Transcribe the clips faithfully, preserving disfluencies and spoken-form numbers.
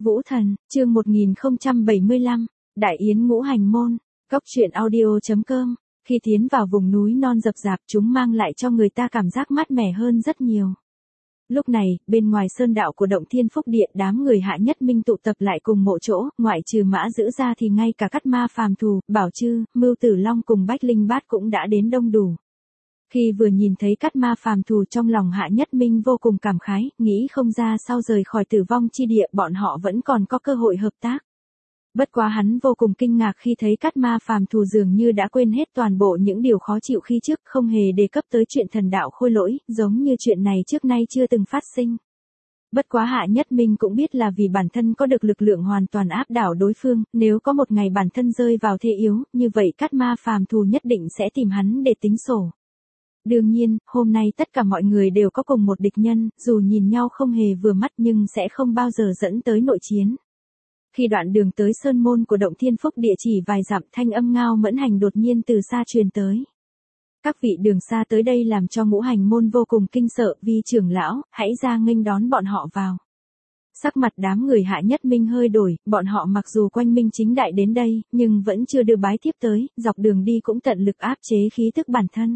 Vũ Thần, chương một nghìn không trăm bảy mươi lăm, Đại Yến Ngũ Hành Môn, Cốc truyện audio.com. Khi tiến vào vùng núi non rậm rạp, chúng mang lại cho người ta cảm giác mát mẻ hơn rất nhiều. Lúc này, bên ngoài sơn đạo của Động Thiên Phúc Địa, đám người Hạ Nhất Minh tụ tập lại cùng một chỗ, ngoại trừ Mã Dữ ra thì ngay cả Cát Ma Phàm Thù, Bảo Chư, Mưu Tử Long cùng Bách Linh Bát cũng đã đến đông đủ. Khi vừa nhìn thấy Cát Ma Phàm Thù, trong lòng Hạ Nhất Minh vô cùng cảm khái, nghĩ không ra sau rời khỏi tử vong chi địa bọn họ vẫn còn có cơ hội hợp tác. Bất quá hắn vô cùng kinh ngạc khi thấy Cát Ma Phàm Thù dường như đã quên hết toàn bộ những điều khó chịu khi trước, không hề đề cập tới chuyện thần đạo khôi lỗi, giống như chuyện này trước nay chưa từng phát sinh. Bất quá Hạ Nhất Minh cũng biết là vì bản thân có được lực lượng hoàn toàn áp đảo đối phương, nếu có một ngày bản thân rơi vào thế yếu, như vậy Cát Ma Phàm Thù nhất định sẽ tìm hắn để tính sổ. Đương nhiên, hôm nay tất cả mọi người đều có cùng một địch nhân, dù nhìn nhau không hề vừa mắt nhưng sẽ không bao giờ dẫn tới nội chiến. Khi đoạn đường tới sơn môn của Động Thiên Phúc Địa chỉ vài dặm, thanh âm Ngao Mẫn Hành đột nhiên từ xa truyền tới. Các vị đường xa tới đây làm cho Ngũ Hành Môn vô cùng kinh sợ, Vi trưởng lão, hãy ra nghênh đón bọn họ vào. Sắc mặt đám người Hạ Nhất Minh hơi đổi, bọn họ mặc dù quanh minh chính đại đến đây, nhưng vẫn chưa đưa bái tiếp tới, dọc đường đi cũng tận lực áp chế khí tức bản thân.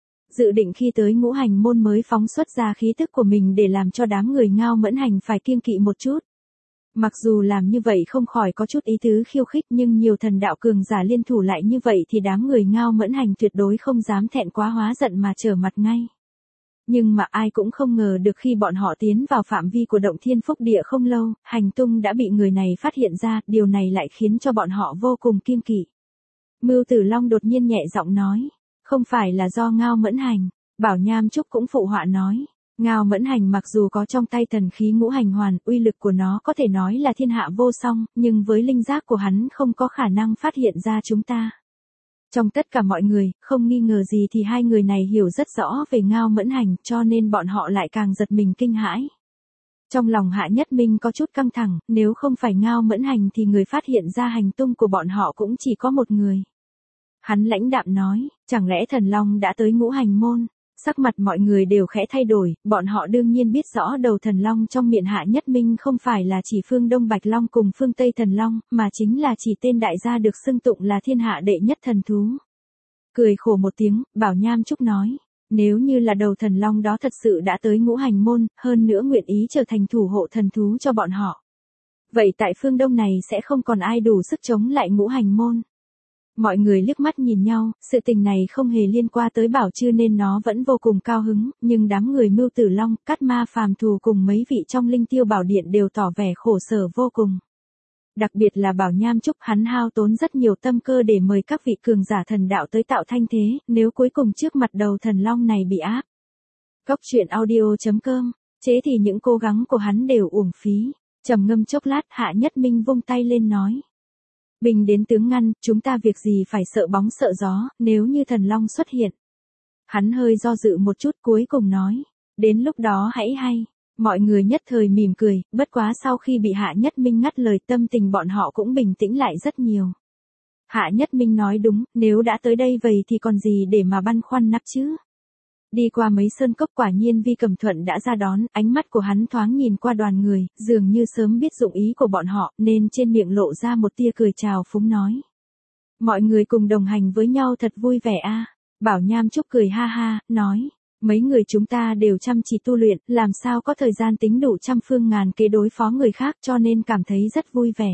Dự định khi tới Ngũ Hành Môn mới phóng xuất ra khí tức của mình để làm cho đám người Ngao Mẫn Hành phải kiêng kỵ một chút. Mặc dù làm như vậy không khỏi có chút ý tứ khiêu khích, nhưng nhiều thần đạo cường giả liên thủ lại như vậy thì đám người Ngao Mẫn Hành tuyệt đối không dám thẹn quá hóa giận mà trở mặt ngay. Nhưng mà ai cũng không ngờ được khi bọn họ tiến vào phạm vi của Động Thiên Phúc Địa không lâu, hành tung đã bị người này phát hiện ra, điều này lại khiến cho bọn họ vô cùng kiêng kỵ. Mưu Tử Long đột nhiên nhẹ giọng nói, không phải là do Ngao Mẫn Hành. Bảo Nham Trúc cũng phụ họa nói. Ngao Mẫn Hành mặc dù có trong tay thần khí ngũ hành hoàn, uy lực của nó có thể nói là thiên hạ vô song, nhưng với linh giác của hắn không có khả năng phát hiện ra chúng ta. Trong tất cả mọi người, không nghi ngờ gì thì hai người này hiểu rất rõ về Ngao Mẫn Hành, cho nên bọn họ lại càng giật mình kinh hãi. Trong lòng Hạ Nhất Minh có chút căng thẳng, nếu không phải Ngao Mẫn Hành thì người phát hiện ra hành tung của bọn họ cũng chỉ có một người. Hắn lãnh đạm nói, chẳng lẽ thần long đã tới Ngũ Hành Môn? Sắc mặt mọi người đều khẽ thay đổi, bọn họ đương nhiên biết rõ đầu thần long trong miệng Hạ Nhất Minh không phải là chỉ phương Đông Bạch Long cùng phương Tây Thần Long, mà chính là chỉ tên đại gia được xưng tụng là thiên hạ đệ nhất thần thú. Cười khổ một tiếng, Bảo Nham Trúc nói, nếu như là đầu thần long đó thật sự đã tới Ngũ Hành Môn, hơn nữa nguyện ý trở thành thủ hộ thần thú cho bọn họ. Vậy tại phương Đông này sẽ không còn ai đủ sức chống lại Ngũ Hành Môn. Mọi người liếc mắt nhìn nhau, sự tình này không hề liên quan tới Bảo Chư nên nó vẫn vô cùng cao hứng, nhưng đám người Mưu Tử Long, Cát Ma Phàm Thù cùng mấy vị trong Linh Tiêu Bảo Điện đều tỏ vẻ khổ sở vô cùng. Đặc biệt là Bảo Nham Trúc, hắn hao tốn rất nhiều tâm cơ để mời các vị cường giả thần đạo tới tạo thanh thế, nếu cuối cùng trước mặt đầu thần long này bị áp. Cốc truyện audio.com, chế thì những cố gắng của hắn đều uổng phí. Trầm ngâm chốc lát, Hạ Nhất Minh vung tay lên nói. Bình đến tướng ngăn, chúng ta việc gì phải sợ bóng sợ gió, nếu như thần long xuất hiện. Hắn hơi do dự một chút cuối cùng nói, đến lúc đó hãy hay. Mọi người nhất thời mỉm cười, bất quá sau khi bị Hạ Nhất Minh ngắt lời tâm tình bọn họ cũng bình tĩnh lại rất nhiều. Hạ Nhất Minh nói đúng, nếu đã tới đây vậy thì còn gì để mà băn khoăn nắp chứ. Đi qua mấy sơn cốc quả nhiên Vi Cẩm Thuận đã ra đón, ánh mắt của hắn thoáng nhìn qua đoàn người, dường như sớm biết dụng ý của bọn họ, nên trên miệng lộ ra một tia cười chào phúng nói. Mọi người cùng đồng hành với nhau thật vui vẻ a. Bảo Nham Trúc cười ha ha, nói, mấy người chúng ta đều chăm chỉ tu luyện, làm sao có thời gian tính đủ trăm phương ngàn kế đối phó người khác cho nên cảm thấy rất vui vẻ.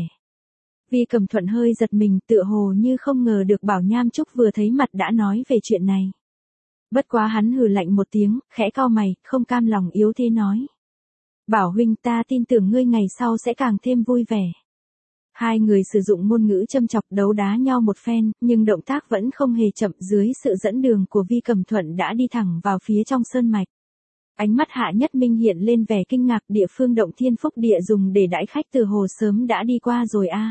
Vi Cẩm Thuận hơi giật mình, tựa hồ như không ngờ được Bảo Nham Trúc vừa thấy mặt đã nói về chuyện này. Bất quá hắn hừ lạnh một tiếng, khẽ cau mày, không cam lòng yếu thế nói. Bảo huynh, ta tin tưởng ngươi ngày sau sẽ càng thêm vui vẻ. Hai người sử dụng ngôn ngữ châm chọc đấu đá nhau một phen, nhưng động tác vẫn không hề chậm, dưới sự dẫn đường của Vi Cẩm Thuận đã đi thẳng vào phía trong sơn mạch. Ánh mắt Hạ Nhất Minh hiện lên vẻ kinh ngạc, địa phương Động Thiên Phúc Địa dùng để đãi khách từ hồ sớm đã đi qua rồi a. À.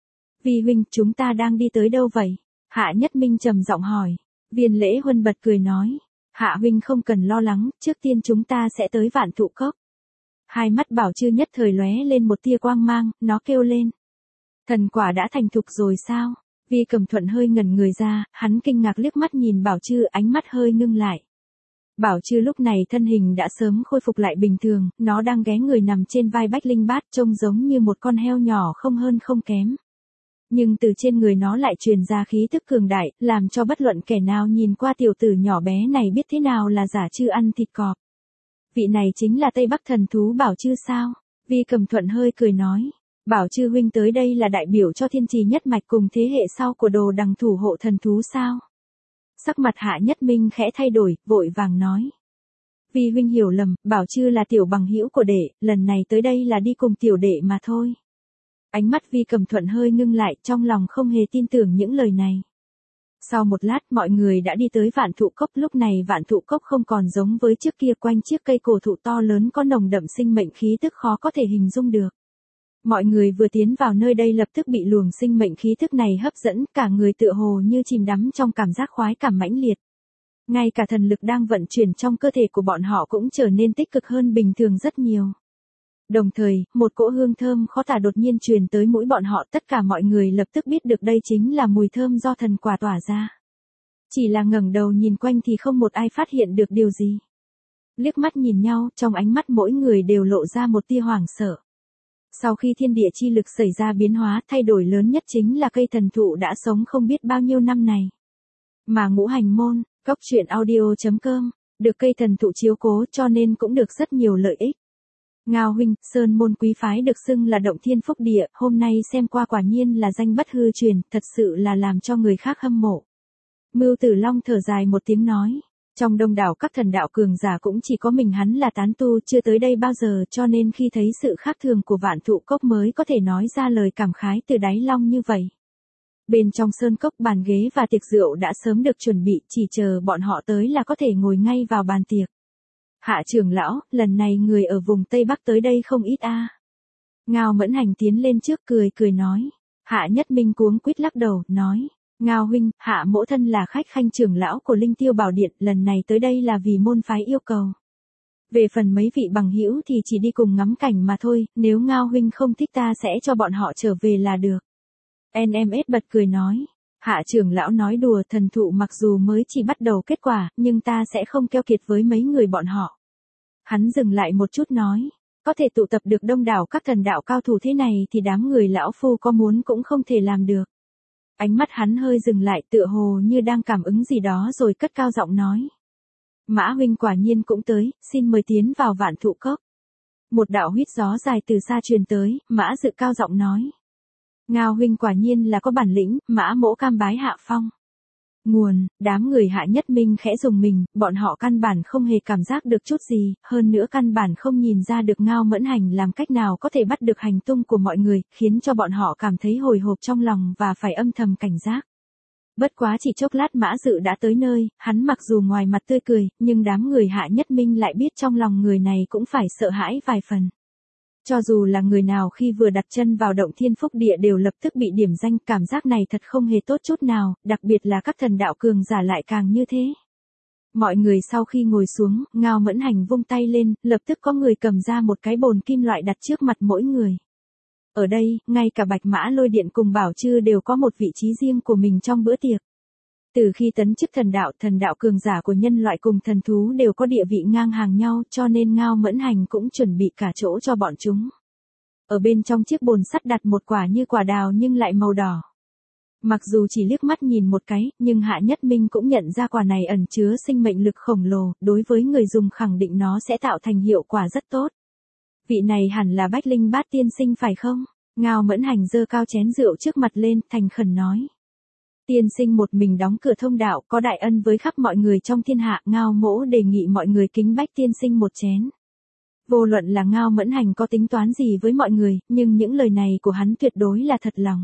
Vi huynh, chúng ta đang đi tới đâu vậy? Hạ Nhất Minh trầm giọng hỏi. Viên Lễ Huân bật cười nói, Hạ huynh không cần lo lắng, trước tiên chúng ta sẽ tới Vạn Thụ Cốc. Hai mắt Bảo Chư nhất thời lóe lên một tia quang mang, nó kêu lên. Thần quả đã thành thục rồi sao? Vi Cẩm Thuận hơi ngẩn người ra, hắn kinh ngạc liếc mắt nhìn Bảo Chư, ánh mắt hơi ngưng lại. Bảo Trư lúc này thân hình đã sớm khôi phục lại bình thường, nó đang ghé người nằm trên vai Bách Linh Bát trông giống như một con heo nhỏ không hơn không kém. Nhưng từ trên người nó lại truyền ra khí tức cường đại, làm cho bất luận kẻ nào nhìn qua tiểu tử nhỏ bé này biết thế nào là giả Trư ăn thịt cọp. Vị này chính là Tây Bắc thần thú Bảo Trư sao? Vi Cầm Thuận hơi cười nói. Bảo Trư huynh tới đây là đại biểu cho thiên trì nhất mạch cùng thế hệ sau của Đồ Đằng thủ hộ thần thú sao? Sắc mặt Hạ Nhất Minh khẽ thay đổi, vội vàng nói. Vi huynh hiểu lầm, Bảo Trư là tiểu bằng hữu của đệ, lần này tới đây là đi cùng tiểu đệ mà thôi. Ánh mắt Vi Cầm Thuận hơi ngưng lại, trong lòng không hề tin tưởng những lời này. Sau một lát mọi người đã đi tới Vạn Thụ Cốc, lúc này Vạn Thụ Cốc không còn giống với trước kia, quanh chiếc cây cổ thụ to lớn có nồng đậm sinh mệnh khí tức khó có thể hình dung được. Mọi người vừa tiến vào nơi đây lập tức bị luồng sinh mệnh khí tức này hấp dẫn, cả người tựa hồ như chìm đắm trong cảm giác khoái cảm mãnh liệt. Ngay cả thần lực đang vận chuyển trong cơ thể của bọn họ cũng trở nên tích cực hơn bình thường rất nhiều. Đồng thời, một cỗ hương thơm khó tả đột nhiên truyền tới mũi bọn họ, tất cả mọi người lập tức biết được đây chính là mùi thơm do thần quả tỏa ra. Chỉ là ngẩng đầu nhìn quanh thì không một ai phát hiện được điều gì. Liếc mắt nhìn nhau, trong ánh mắt mỗi người đều lộ ra một tia hoảng sợ. Sau khi thiên địa chi lực xảy ra biến hóa, thay đổi lớn nhất chính là cây thần thụ đã sống không biết bao nhiêu năm này. Mà Ngũ Hành Môn, Cốc Truyện Audio chấm com, được cây thần thụ chiếu cố cho nên cũng được rất nhiều lợi ích. Ngao huynh, Sơn Môn quý phái được xưng là động thiên phúc địa, hôm nay xem qua quả nhiên là danh bất hư truyền, thật sự là làm cho người khác hâm mộ. Mưu Tử Long thở dài một tiếng nói. Trong đông đảo các thần đạo cường giả cũng chỉ có mình hắn là tán tu chưa tới đây bao giờ, cho nên khi thấy sự khác thường của Vạn Thụ Cốc mới có thể nói ra lời cảm khái từ đáy lòng như vậy. Bên trong sơn cốc bàn ghế và tiệc rượu đã sớm được chuẩn bị, chỉ chờ bọn họ tới là có thể ngồi ngay vào bàn tiệc. Hạ trưởng lão, lần này người ở vùng Tây Bắc tới đây không ít a. Ngao Mẫn Hành tiến lên trước cười cười nói. Hạ Nhất Minh cuống quýt lắc đầu, nói. Ngao huynh, Hạ mỗ thân là khách khanh trưởng lão của Linh Tiêu Bảo Điện, lần này tới đây là vì môn phái yêu cầu. Về phần mấy vị bằng hữu thì chỉ đi cùng ngắm cảnh mà thôi, nếu Ngao huynh không thích ta sẽ cho bọn họ trở về là được. en em ét bật cười nói. Hạ trưởng lão nói đùa, thần thụ mặc dù mới chỉ bắt đầu kết quả, nhưng ta sẽ không keo kiệt với mấy người bọn họ. Hắn dừng lại một chút nói. Có thể tụ tập được đông đảo các thần đạo cao thủ thế này thì đám người lão phu có muốn cũng không thể làm được. Ánh mắt hắn hơi dừng lại, tựa hồ như đang cảm ứng gì đó rồi cất cao giọng nói. Mã huynh quả nhiên cũng tới, xin mời tiến vào Vạn Thụ Cốc. Một đạo huýt gió dài từ xa truyền tới, Mã Dự cao giọng nói. Ngao huynh quả nhiên là có bản lĩnh, Mã mỗ cam bái hạ phong. Nguồn, đám người Hạ Nhất Minh khẽ dùng mình, bọn họ căn bản không hề cảm giác được chút gì, hơn nữa căn bản không nhìn ra được Ngao Mẫn Hành làm cách nào có thể bắt được hành tung của mọi người, khiến cho bọn họ cảm thấy hồi hộp trong lòng và phải âm thầm cảnh giác. Bất quá chỉ chốc lát Mã Dự đã tới nơi, hắn mặc dù ngoài mặt tươi cười, nhưng đám người Hạ Nhất Minh lại biết trong lòng người này cũng phải sợ hãi vài phần. Cho dù là người nào khi vừa đặt chân vào động thiên phúc địa đều lập tức bị điểm danh, cảm giác này thật không hề tốt chút nào, đặc biệt là các thần đạo cường giả lại càng như thế. Mọi người sau khi ngồi xuống, Ngao Mẫn Hành vung tay lên, lập tức có người cầm ra một cái bồn kim loại đặt trước mặt mỗi người. Ở đây, ngay cả Bạch Mã Lôi Điện cùng Bảo Trư đều có một vị trí riêng của mình trong bữa tiệc. Từ khi tấn chức thần đạo, thần đạo cường giả của nhân loại cùng thần thú đều có địa vị ngang hàng nhau, cho nên Ngao Mẫn Hành cũng chuẩn bị cả chỗ cho bọn chúng. Ở bên trong chiếc bồn sắt đặt một quả như quả đào nhưng lại màu đỏ. Mặc dù chỉ liếc mắt nhìn một cái, nhưng Hạ Nhất Minh cũng nhận ra quả này ẩn chứa sinh mệnh lực khổng lồ, đối với người dùng khẳng định nó sẽ tạo thành hiệu quả rất tốt. Vị này hẳn là Bách Linh Bát tiên sinh phải không? Ngao Mẫn Hành giơ cao chén rượu trước mặt lên, thành khẩn nói. Tiên sinh một mình đóng cửa thông đạo, có đại ân với khắp mọi người trong thiên hạ, Ngao mỗ đề nghị mọi người kính Bách tiên sinh một chén. Vô luận là Ngao Mẫn Hành có tính toán gì với mọi người, nhưng những lời này của hắn tuyệt đối là thật lòng.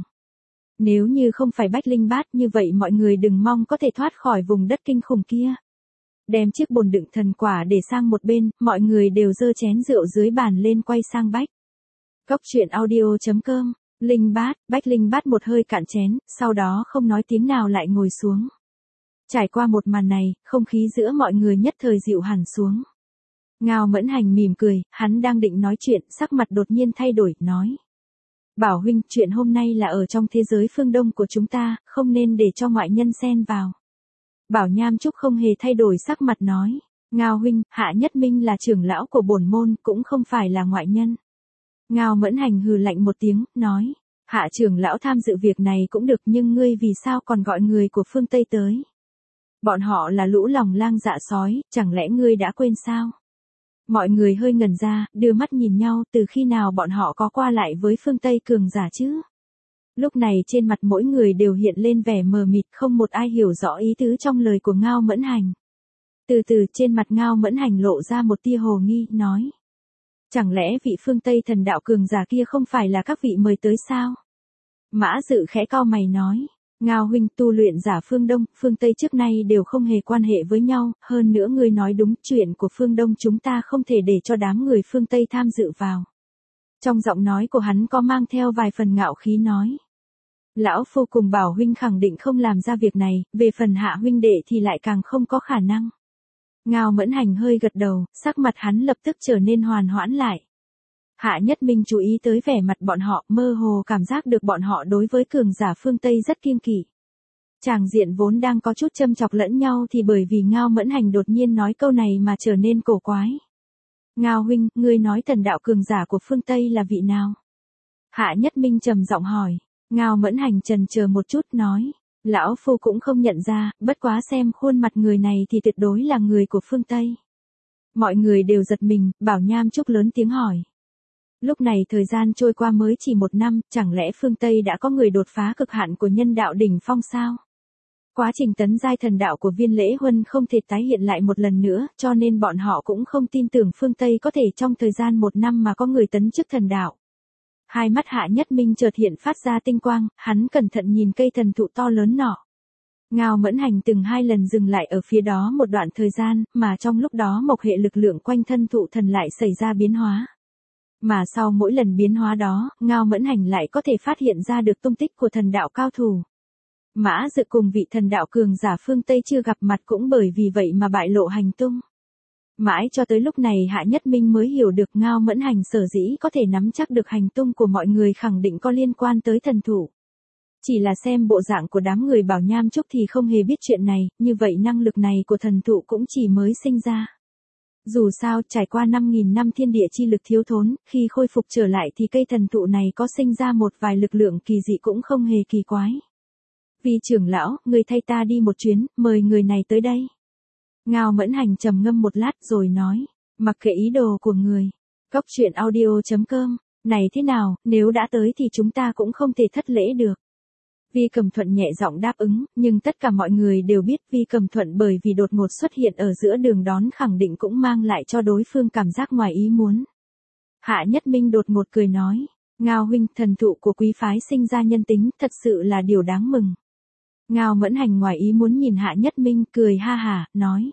Nếu như không phải Bách Linh Bát như vậy mọi người đừng mong có thể thoát khỏi vùng đất kinh khủng kia. Đem chiếc bồn đựng thần quả để sang một bên, mọi người đều giơ chén rượu dưới bàn lên quay sang Bách. Cốc Truyện Audio chấm com. Linh Bát, Bách Linh Bát một hơi cạn chén, sau đó không nói tiếng nào lại ngồi xuống. Trải qua một màn này, không khí giữa mọi người nhất thời dịu hẳn xuống. Ngao Mẫn Hành mỉm cười, hắn đang định nói chuyện, sắc mặt đột nhiên thay đổi, nói. Bảo huynh, chuyện hôm nay là ở trong thế giới phương Đông của chúng ta, không nên để cho ngoại nhân xen vào. Bảo Nham Trúc không hề thay đổi sắc mặt nói. Ngao huynh, Hạ Nhất Minh là trưởng lão của bổn môn, cũng không phải là ngoại nhân. Ngao Mẫn Hành hừ lạnh một tiếng, nói, Hạ trưởng lão tham dự việc này cũng được, nhưng ngươi vì sao còn gọi người của phương Tây tới? Bọn họ là lũ lòng lang dạ sói, chẳng lẽ ngươi đã quên sao? Mọi người hơi ngẩn ra, đưa mắt nhìn nhau, từ khi nào bọn họ có qua lại với phương Tây cường giả chứ? Lúc này trên mặt mỗi người đều hiện lên vẻ mờ mịt, không một ai hiểu rõ ý tứ trong lời của Ngao Mẫn Hành. Từ từ trên mặt Ngao Mẫn Hành lộ ra một tia hồ nghi, nói. Chẳng lẽ vị phương Tây thần đạo cường giả kia không phải là các vị mời tới sao? Mã Dự khẽ cau mày nói. Ngao huynh, tu luyện giả phương Đông, phương Tây trước nay đều không hề quan hệ với nhau, hơn nữa ngươi nói đúng, chuyện của phương Đông chúng ta không thể để cho đám người phương Tây tham dự vào. Trong giọng nói của hắn có mang theo vài phần ngạo khí nói. Lão phu cùng Bảo huynh khẳng định không làm ra việc này, về phần Hạ huynh đệ thì lại càng không có khả năng. Ngao Mẫn Hành hơi gật đầu, sắc mặt hắn lập tức trở nên hoàn hoãn lại. Hạ Nhất Minh chú ý tới vẻ mặt bọn họ, mơ hồ cảm giác được bọn họ đối với cường giả phương Tây rất kiêng kỵ. Tràng diện vốn đang có chút châm chọc lẫn nhau thì bởi vì Ngao Mẫn Hành đột nhiên nói câu này mà trở nên cổ quái. Ngao huynh, ngươi nói thần đạo cường giả của phương Tây là vị nào? Hạ Nhất Minh trầm giọng hỏi. Ngao Mẫn Hành chần chờ một chút nói. Lão phu cũng không nhận ra, bất quá xem khuôn mặt người này thì tuyệt đối là người của phương Tây. Mọi người đều giật mình, Bảo Nham Trúc lớn tiếng hỏi. Lúc này thời gian trôi qua mới chỉ một năm, chẳng lẽ phương Tây đã có người đột phá cực hạn của nhân đạo đỉnh phong sao? Quá trình tấn giai thần đạo của Viên Lễ Huân không thể tái hiện lại một lần nữa, cho nên bọn họ cũng không tin tưởng phương Tây có thể trong thời gian một năm mà có người tấn chức thần đạo. Hai mắt Hạ Nhất Minh chợt hiện phát ra tinh quang, hắn cẩn thận nhìn cây thần thụ to lớn nọ. Ngao Mẫn Hành từng hai lần dừng lại ở phía đó một đoạn thời gian, mà trong lúc đó mộc hệ lực lượng quanh thân thụ thần lại xảy ra biến hóa. Mà sau mỗi lần biến hóa đó, Ngao Mẫn Hành lại có thể phát hiện ra được tung tích của thần đạo cao thủ. Mã Dự cùng vị thần đạo cường giả phương Tây chưa gặp mặt cũng bởi vì vậy mà bại lộ hành tung. Mãi cho tới lúc này Hạ Nhất Minh mới hiểu được Ngao Mẫn Hành sở dĩ có thể nắm chắc được hành tung của mọi người khẳng định có liên quan tới thần thủ. Chỉ là xem bộ dạng của đám người Bảo Nham Trúc thì không hề biết chuyện này, như vậy năng lực này của thần thụ cũng chỉ mới sinh ra. Dù sao, trải qua năm nghìn năm thiên địa chi lực thiếu thốn, khi khôi phục trở lại thì cây thần thụ này có sinh ra một vài lực lượng kỳ dị cũng không hề kỳ quái. Vì trưởng lão, người thay ta đi một chuyến, mời người này tới đây. Ngao Mẫn Hành trầm ngâm một lát rồi nói, mặc kệ ý đồ của người. Cốc truyện audio chấm com, này thế nào, nếu đã tới thì chúng ta cũng không thể thất lễ được. Vi Cầm Thuận nhẹ giọng đáp ứng, nhưng tất cả mọi người đều biết Vi Cầm Thuận bởi vì đột ngột xuất hiện ở giữa đường đón khẳng định cũng mang lại cho đối phương cảm giác ngoài ý muốn. Hạ Nhất Minh đột ngột cười nói, Ngao huynh, thần thụ của quý phái sinh ra nhân tính, thật sự là điều đáng mừng. Ngao Mẫn Hành ngoài ý muốn nhìn Hạ Nhất Minh, cười ha hả, nói.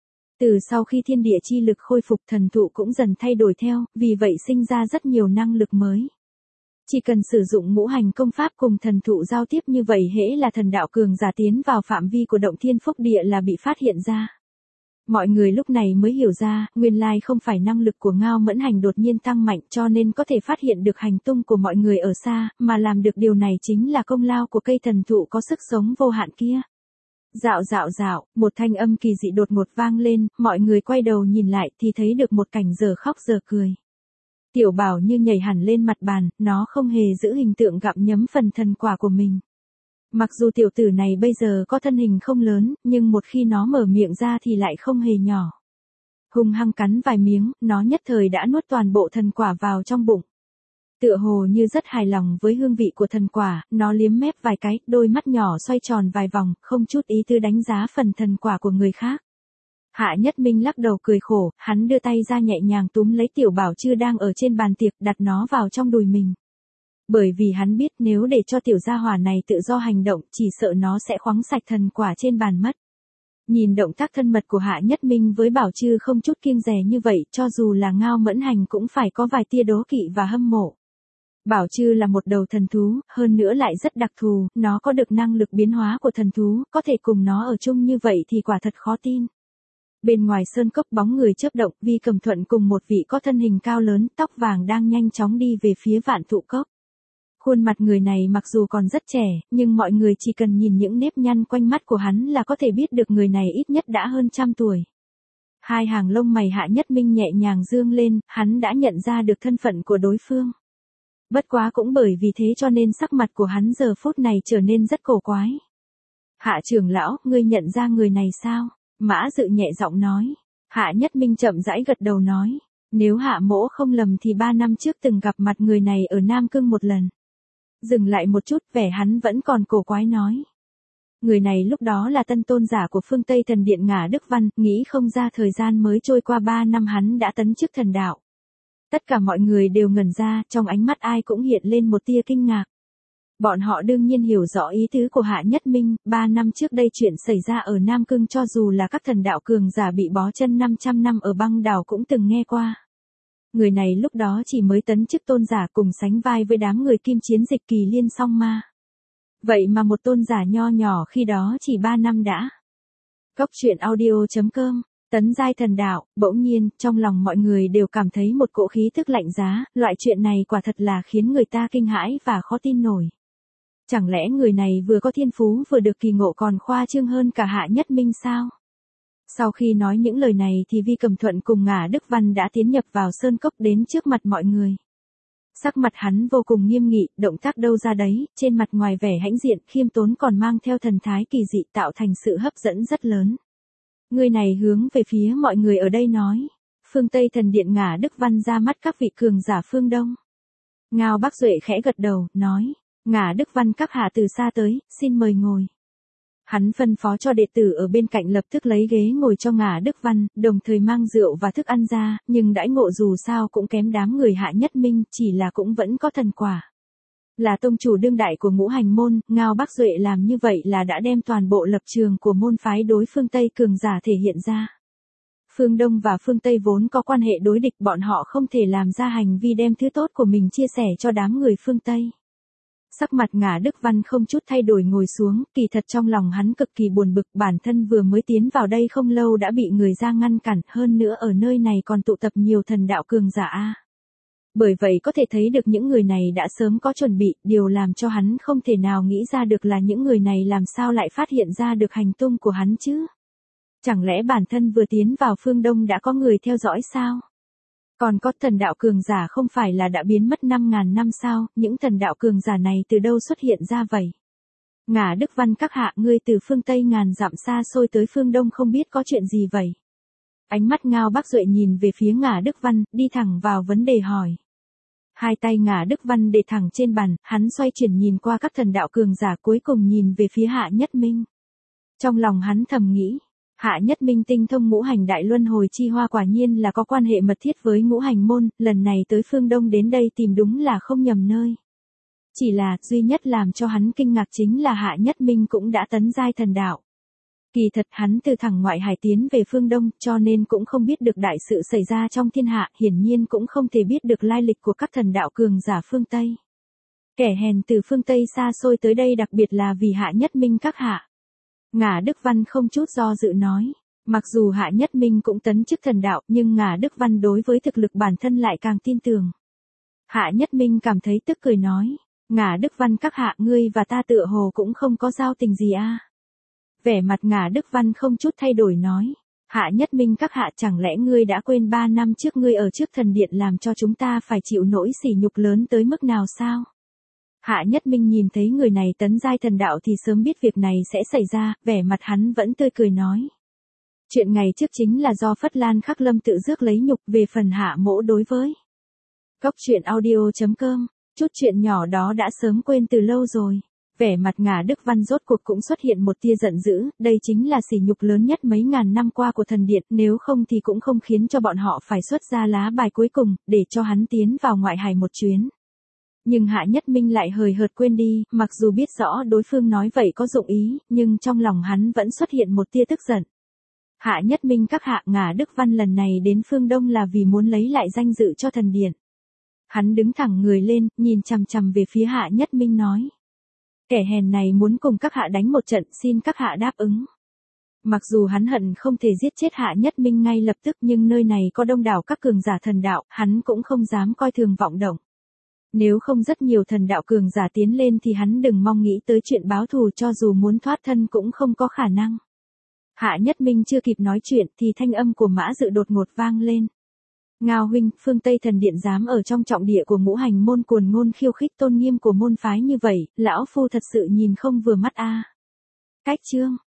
Từ sau khi thiên địa chi lực khôi phục thần thụ cũng dần thay đổi theo, vì vậy sinh ra rất nhiều năng lực mới. Chỉ cần sử dụng ngũ hành công pháp cùng thần thụ giao tiếp như vậy hễ là thần đạo cường giả tiến vào phạm vi của động thiên phúc địa là bị phát hiện ra. Mọi người lúc này mới hiểu ra, nguyên lai không phải năng lực của Ngao Mẫn Hành đột nhiên tăng mạnh cho nên có thể phát hiện được hành tung của mọi người ở xa, mà làm được điều này chính là công lao của cây thần thụ có sức sống vô hạn kia. Dạo dạo dạo, một thanh âm kỳ dị đột ngột vang lên, mọi người quay đầu nhìn lại thì thấy được một cảnh giờ khóc giờ cười. Tiểu Bảo như nhảy hẳn lên mặt bàn, nó không hề giữ hình tượng gặm nhấm phần thần quả của mình. Mặc dù tiểu tử này bây giờ có thân hình không lớn, nhưng một khi nó mở miệng ra thì lại không hề nhỏ. Hung hăng cắn vài miếng, nó nhất thời đã nuốt toàn bộ thần quả vào trong bụng. Tựa hồ như rất hài lòng với hương vị của thần quả, nó liếm mép vài cái, đôi mắt nhỏ xoay tròn vài vòng, không chút ý tư đánh giá phần thần quả của người khác. Hạ Nhất Minh lắc đầu cười khổ, hắn đưa tay ra nhẹ nhàng túm lấy Tiểu Bảo chưa đang ở trên bàn tiệc, đặt nó vào trong đùi mình. Bởi vì hắn biết nếu để cho tiểu gia hỏa này tự do hành động, chỉ sợ nó sẽ khoáng sạch thần quả trên bàn mất. Nhìn động tác thân mật của Hạ Nhất Minh với Bảo Trư không chút kiêng dè như vậy, cho dù là Ngao Mẫn Hành cũng phải có vài tia đố kỵ và hâm mộ. Bảo Trư là một đầu thần thú, hơn nữa lại rất đặc thù, nó có được năng lực biến hóa của thần thú, có thể cùng nó ở chung như vậy thì quả thật khó tin. Bên ngoài sơn cốc bóng người chớp động, Vi Cầm Thuận cùng một vị có thân hình cao lớn, tóc vàng đang nhanh chóng đi về phía Vạn Thụ Cốc. Khuôn mặt người này mặc dù còn rất trẻ, nhưng mọi người chỉ cần nhìn những nếp nhăn quanh mắt của hắn là có thể biết được người này ít nhất đã hơn trăm tuổi. Hai hàng lông mày Hạ Nhất Minh nhẹ nhàng dương lên, hắn đã nhận ra được thân phận của đối phương. Bất quá cũng bởi vì thế cho nên sắc mặt của hắn giờ phút này trở nên rất cổ quái. Hạ trưởng lão, ngươi nhận ra người này sao? Mã Dự nhẹ giọng nói. Hạ Nhất Minh chậm rãi gật đầu nói. Nếu Hạ mỗ không lầm thì ba năm trước từng gặp mặt người này ở Nam Cương một lần. Dừng lại một chút, vẻ hắn vẫn còn cổ quái nói. Người này lúc đó là tân tôn giả của phương Tây thần điện Ngả Đức Văn, nghĩ không ra thời gian mới trôi qua ba năm hắn đã tấn chức thần đạo. Tất cả mọi người đều ngẩn ra, trong ánh mắt ai cũng hiện lên một tia kinh ngạc. Bọn họ đương nhiên hiểu rõ ý tứ của Hạ Nhất Minh, ba năm trước đây chuyện xảy ra ở Nam Cương cho dù là các thần đạo cường giả bị bó chân năm trăm năm ở băng đảo cũng từng nghe qua. Người này lúc đó chỉ mới tấn chức tôn giả cùng sánh vai với đám người kim chiến dịch kỳ liên song ma. Vậy mà một tôn giả nho nhỏ khi đó chỉ ba năm đã. Cốc truyện audio chấm com, tấn giai thần đạo, bỗng nhiên, trong lòng mọi người đều cảm thấy một cỗ khí tức lạnh giá, loại chuyện này quả thật là khiến người ta kinh hãi và khó tin nổi. Chẳng lẽ người này vừa có thiên phú vừa được kỳ ngộ còn khoa trương hơn cả Hạ Nhất Minh sao? Sau khi nói những lời này thì Vi Cầm Thuận cùng Ngả Đức Văn đã tiến nhập vào sơn cốc đến trước mặt mọi người. Sắc mặt hắn vô cùng nghiêm nghị, động tác đâu ra đấy, trên mặt ngoài vẻ hãnh diện, khiêm tốn còn mang theo thần thái kỳ dị tạo thành sự hấp dẫn rất lớn. Người này hướng về phía mọi người ở đây nói. Phương Tây thần điện Ngả Đức Văn ra mắt các vị cường giả phương Đông. Ngao Bắc Duệ khẽ gật đầu, nói. Ngả Đức Văn các hạ từ xa tới, xin mời ngồi. Hắn phân phó cho đệ tử ở bên cạnh lập tức lấy ghế ngồi cho Ngả Đức Văn, đồng thời mang rượu và thức ăn ra, nhưng đãi ngộ dù sao cũng kém đám người Hạ Nhất Minh, chỉ là cũng vẫn có thần quả. Là tông chủ đương đại của ngũ hành môn, Ngao Bắc Duệ làm như vậy là đã đem toàn bộ lập trường của môn phái đối phương Tây cường giả thể hiện ra. Phương Đông và phương Tây vốn có quan hệ đối địch, bọn họ không thể làm ra hành vi đem thứ tốt của mình chia sẻ cho đám người phương Tây. Sắc mặt Ngả Đức Văn không chút thay đổi ngồi xuống, kỳ thật trong lòng hắn cực kỳ buồn bực, bản thân vừa mới tiến vào đây không lâu đã bị người ra ngăn cản, hơn nữa ở nơi này còn tụ tập nhiều thần đạo cường giả a. Bởi vậy có thể thấy được những người này đã sớm có chuẩn bị, điều làm cho hắn không thể nào nghĩ ra được là những người này làm sao lại phát hiện ra được hành tung của hắn chứ. Chẳng lẽ bản thân vừa tiến vào phương Đông đã có người theo dõi sao? Còn có thần đạo cường giả không phải là đã biến mất năm ngàn năm sao, những thần đạo cường giả này từ đâu xuất hiện ra vậy? Ngả Đức Văn các hạ, ngươi từ phương Tây ngàn dặm xa xôi tới phương Đông không biết có chuyện gì vậy? Ánh mắt Ngao Bắc Duệ nhìn về phía Ngả Đức Văn, đi thẳng vào vấn đề hỏi. Hai tay Ngả Đức Văn để thẳng trên bàn, hắn xoay chuyển nhìn qua các thần đạo cường giả cuối cùng nhìn về phía Hạ Nhất Minh. Trong lòng hắn thầm nghĩ. Hạ Nhất Minh tinh thông ngũ hành đại luân hồi chi hoa quả nhiên là có quan hệ mật thiết với ngũ hành môn, lần này tới phương Đông đến đây tìm đúng là không nhầm nơi. Chỉ là, duy nhất làm cho hắn kinh ngạc chính là Hạ Nhất Minh cũng đã tấn giai thần đạo. Kỳ thật hắn từ thẳng ngoại hải tiến về phương Đông cho nên cũng không biết được đại sự xảy ra trong thiên hạ, hiển nhiên cũng không thể biết được lai lịch của các thần đạo cường giả phương Tây. Kẻ hèn từ phương Tây xa xôi tới đây đặc biệt là vì Hạ Nhất Minh các hạ. Ngả Đức Văn không chút do dự nói, mặc dù Hạ Nhất Minh cũng tấn chức thần đạo nhưng Ngả Đức Văn đối với thực lực bản thân lại càng tin tưởng. Hạ Nhất Minh cảm thấy tức cười nói, Ngả Đức Văn các hạ, ngươi và ta tựa hồ cũng không có giao tình gì a. Vẻ mặt Ngả Đức Văn không chút thay đổi nói, Hạ Nhất Minh các hạ, chẳng lẽ ngươi đã quên ba năm trước ngươi ở trước thần điện làm cho chúng ta phải chịu nỗi sỉ nhục lớn tới mức nào sao? Hạ Nhất Minh nhìn thấy người này tấn giai thần đạo thì sớm biết việc này sẽ xảy ra, vẻ mặt hắn vẫn tươi cười nói. Chuyện ngày trước chính là do Phất Lan Khắc Lâm tự rước lấy nhục, về phần Hạ mỗ đối với. Cốc truyện audio chấm com, chút chuyện nhỏ đó đã sớm quên từ lâu rồi. Vẻ mặt Ngả Đức Văn rốt cuộc cũng xuất hiện một tia giận dữ, đây chính là sỉ nhục lớn nhất mấy ngàn năm qua của thần điện, nếu không thì cũng không khiến cho bọn họ phải xuất ra lá bài cuối cùng, để cho hắn tiến vào ngoại hải một chuyến. Nhưng Hạ Nhất Minh lại hời hợt quên đi, mặc dù biết rõ đối phương nói vậy có dụng ý, nhưng trong lòng hắn vẫn xuất hiện một tia tức giận. Hạ Nhất Minh các hạ, Ngả Đức Văn lần này đến phương Đông là vì muốn lấy lại danh dự cho thần điện. Hắn đứng thẳng người lên, nhìn chằm chằm về phía Hạ Nhất Minh nói. Kẻ hèn này muốn cùng các hạ đánh một trận, xin các hạ đáp ứng. Mặc dù hắn hận không thể giết chết Hạ Nhất Minh ngay lập tức nhưng nơi này có đông đảo các cường giả thần đạo, hắn cũng không dám coi thường vọng động. Nếu không rất nhiều thần đạo cường giả tiến lên thì hắn đừng mong nghĩ tới chuyện báo thù, cho dù muốn thoát thân cũng không có khả năng. Hạ Nhất Minh chưa kịp nói chuyện thì thanh âm của Mã Dự đột ngột vang lên. Ngao huynh, phương Tây thần điện dám ở trong trọng địa của ngũ hành môn cuồng ngôn khiêu khích tôn nghiêm của môn phái như vậy, lão phu thật sự nhìn không vừa mắt a. Cách chương